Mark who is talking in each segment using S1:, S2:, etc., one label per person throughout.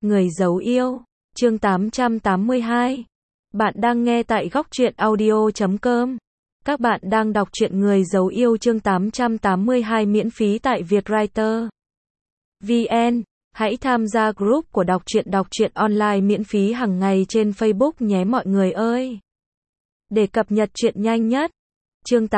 S1: Người giấu yêu, chương 882. Bạn đang nghe tại góc truyện audio.com. Các bạn đang đọc truyện Người giấu yêu chương 882 miễn phí tại Vietwriter VN. Hãy tham gia group của đọc truyện online miễn phí hàng ngày trên Facebook nhé mọi người ơi. Để cập nhật truyện nhanh nhất. Chương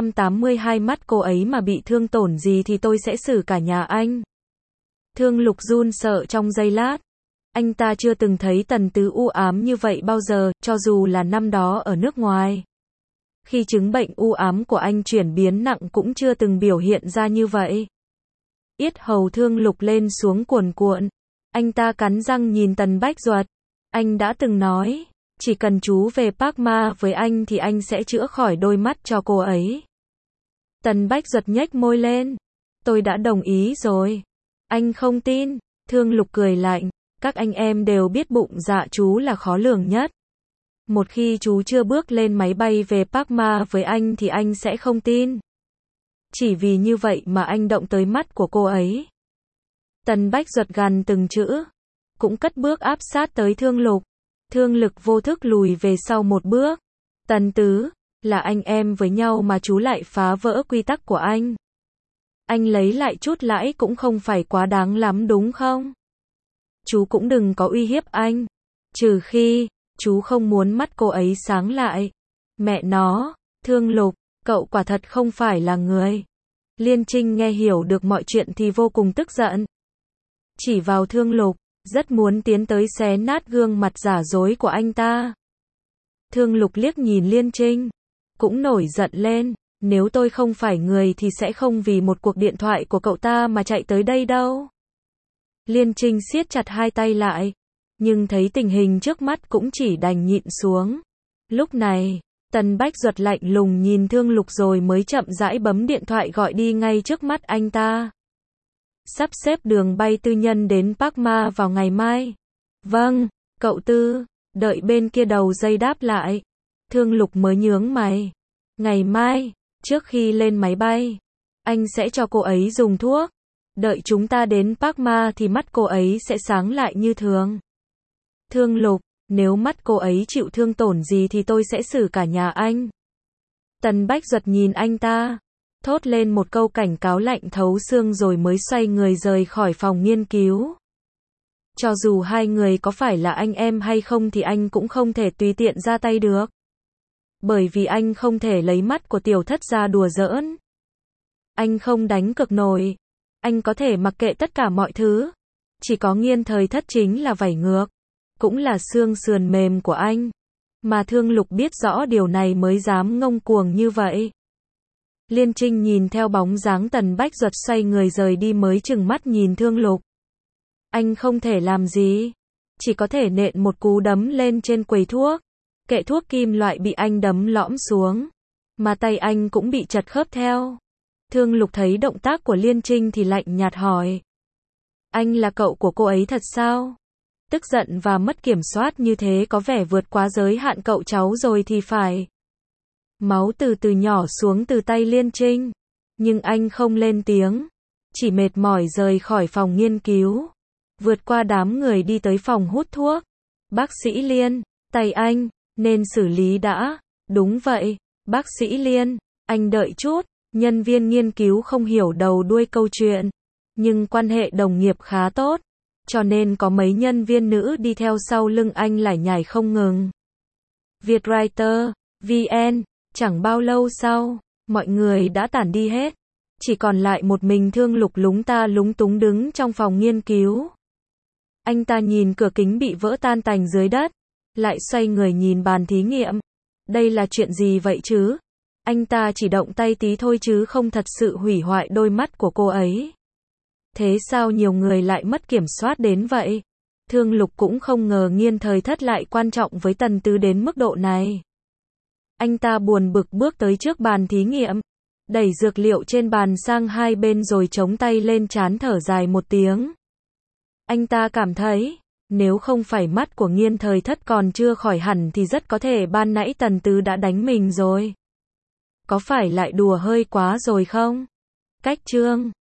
S1: 882 mắt cô ấy mà bị thương tổn gì thì tôi sẽ xử cả nhà anh. Thương Lục run sợ trong giây lát. Anh ta chưa từng thấy Tần Tứ u ám như vậy bao giờ, cho dù là năm đó ở nước ngoài. Khi chứng bệnh u ám của anh chuyển biến nặng cũng chưa từng biểu hiện ra như vậy. Yết hầu Thương Lục lên xuống cuồn cuộn. Anh ta cắn răng nhìn Tần Bách Duật. Anh đã từng nói, chỉ cần chú về Park Ma với anh thì anh sẽ chữa khỏi đôi mắt cho cô ấy. Tần Bách Duật nhếch môi lên. Tôi đã đồng ý rồi. Anh không tin. Thương Lục cười lạnh. Các anh em đều biết bụng dạ chú là khó lường nhất. Một khi chú chưa bước lên máy bay về Park Ma với anh thì anh sẽ không tin. Chỉ vì như vậy mà anh động tới mắt của cô ấy. Tần Bách Duật gằn từng chữ. Cũng cất bước áp sát tới Thương Lục. Thương Lực vô thức lùi về sau một bước. Tần Tứ, là anh em với nhau mà chú lại phá vỡ quy tắc của anh. Anh lấy lại chút lãi cũng không phải quá đáng lắm đúng không? Chú cũng đừng có uy hiếp anh. Trừ khi, chú không muốn mắt cô ấy sáng lại. Mẹ nó, Thương Lục, cậu quả thật không phải là người. Liên Trinh nghe hiểu được mọi chuyện thì vô cùng tức giận. Chỉ vào Thương Lục, rất muốn tiến tới xé nát gương mặt giả dối của anh ta. Thương Lục liếc nhìn Liên Trinh, cũng nổi giận lên. Nếu tôi không phải người thì sẽ không vì một cuộc điện thoại của cậu ta mà chạy tới đây đâu. Liên Trinh siết chặt hai tay lại, nhưng thấy tình hình trước mắt cũng chỉ đành nhịn xuống. Lúc này, Tần Bách Duật lạnh lùng nhìn Thương Lục rồi mới chậm rãi bấm điện thoại gọi đi ngay trước mắt anh ta. Sắp xếp đường bay tư nhân đến Park Ma vào ngày mai. Vâng, cậu Tư, đợi bên kia đầu dây đáp lại. Thương Lục mới nhướng mày. Ngày mai, trước khi lên máy bay, anh sẽ cho cô ấy dùng thuốc. Đợi chúng ta đến Park Ma thì mắt cô ấy sẽ sáng lại như thường. Thương Lục, nếu mắt cô ấy chịu thương tổn gì thì tôi sẽ xử cả nhà anh. Tần Bách Duật nhìn anh ta, thốt lên một câu cảnh cáo lạnh thấu xương rồi mới xoay người rời khỏi phòng nghiên cứu. Cho dù hai người có phải là anh em hay không thì anh cũng không thể tùy tiện ra tay được. Bởi vì anh không thể lấy mắt của tiểu thất ra đùa giỡn. Anh không đánh cược nổi. Anh có thể mặc kệ tất cả mọi thứ. Chỉ có Nghiên Thời Thất chính là vảy ngược. Cũng là xương sườn mềm của anh. Mà Thương Lục biết rõ điều này mới dám ngông cuồng như vậy. Liên Trinh nhìn theo bóng dáng Tần Bách Duật xoay người rời đi mới chừng mắt nhìn Thương Lục. Anh không thể làm gì. Chỉ có thể nện một cú đấm lên trên quầy thuốc. Kệ thuốc kim loại bị anh đấm lõm xuống. Mà tay anh cũng bị chật khớp theo. Thương Lục thấy động tác của Liên Trinh thì lạnh nhạt hỏi. Anh là cậu của cô ấy thật sao? Tức giận và mất kiểm soát như thế có vẻ vượt quá giới hạn cậu cháu rồi thì phải. Máu từ từ nhỏ xuống từ tay Liên Trinh. Nhưng anh không lên tiếng. Chỉ mệt mỏi rời khỏi phòng nghiên cứu. Vượt qua đám người đi tới phòng hút thuốc. Bác sĩ Liên, tay anh, nên xử lý đã. Đúng vậy, bác sĩ Liên, anh đợi chút. Nhân viên nghiên cứu không hiểu đầu đuôi câu chuyện, nhưng quan hệ đồng nghiệp khá tốt, cho nên có mấy nhân viên nữ đi theo sau lưng anh lải nhải không ngừng. Vietwriter VN, chẳng bao lâu sau, mọi người đã tản đi hết, chỉ còn lại một mình Thương Lục lúng ta lúng túng đứng trong phòng nghiên cứu. Anh ta nhìn cửa kính bị vỡ tan tành dưới đất, lại xoay người nhìn bàn thí nghiệm. Đây là chuyện gì vậy chứ? Anh ta chỉ động tay tí thôi chứ không thật sự hủy hoại đôi mắt của cô ấy. Thế sao nhiều người lại mất kiểm soát đến vậy? Thương Lục cũng không ngờ Nghiên Thời Thất lại quan trọng với Tần Tứ đến mức độ này. Anh ta buồn bực bước tới trước bàn thí nghiệm, đẩy dược liệu trên bàn sang hai bên rồi chống tay lên trán thở dài một tiếng. Anh ta cảm thấy, nếu không phải mắt của Nghiên Thời Thất còn chưa khỏi hẳn thì rất có thể ban nãy Tần Tứ đã đánh mình rồi. Có phải lại đùa hơi quá rồi không? Cách chương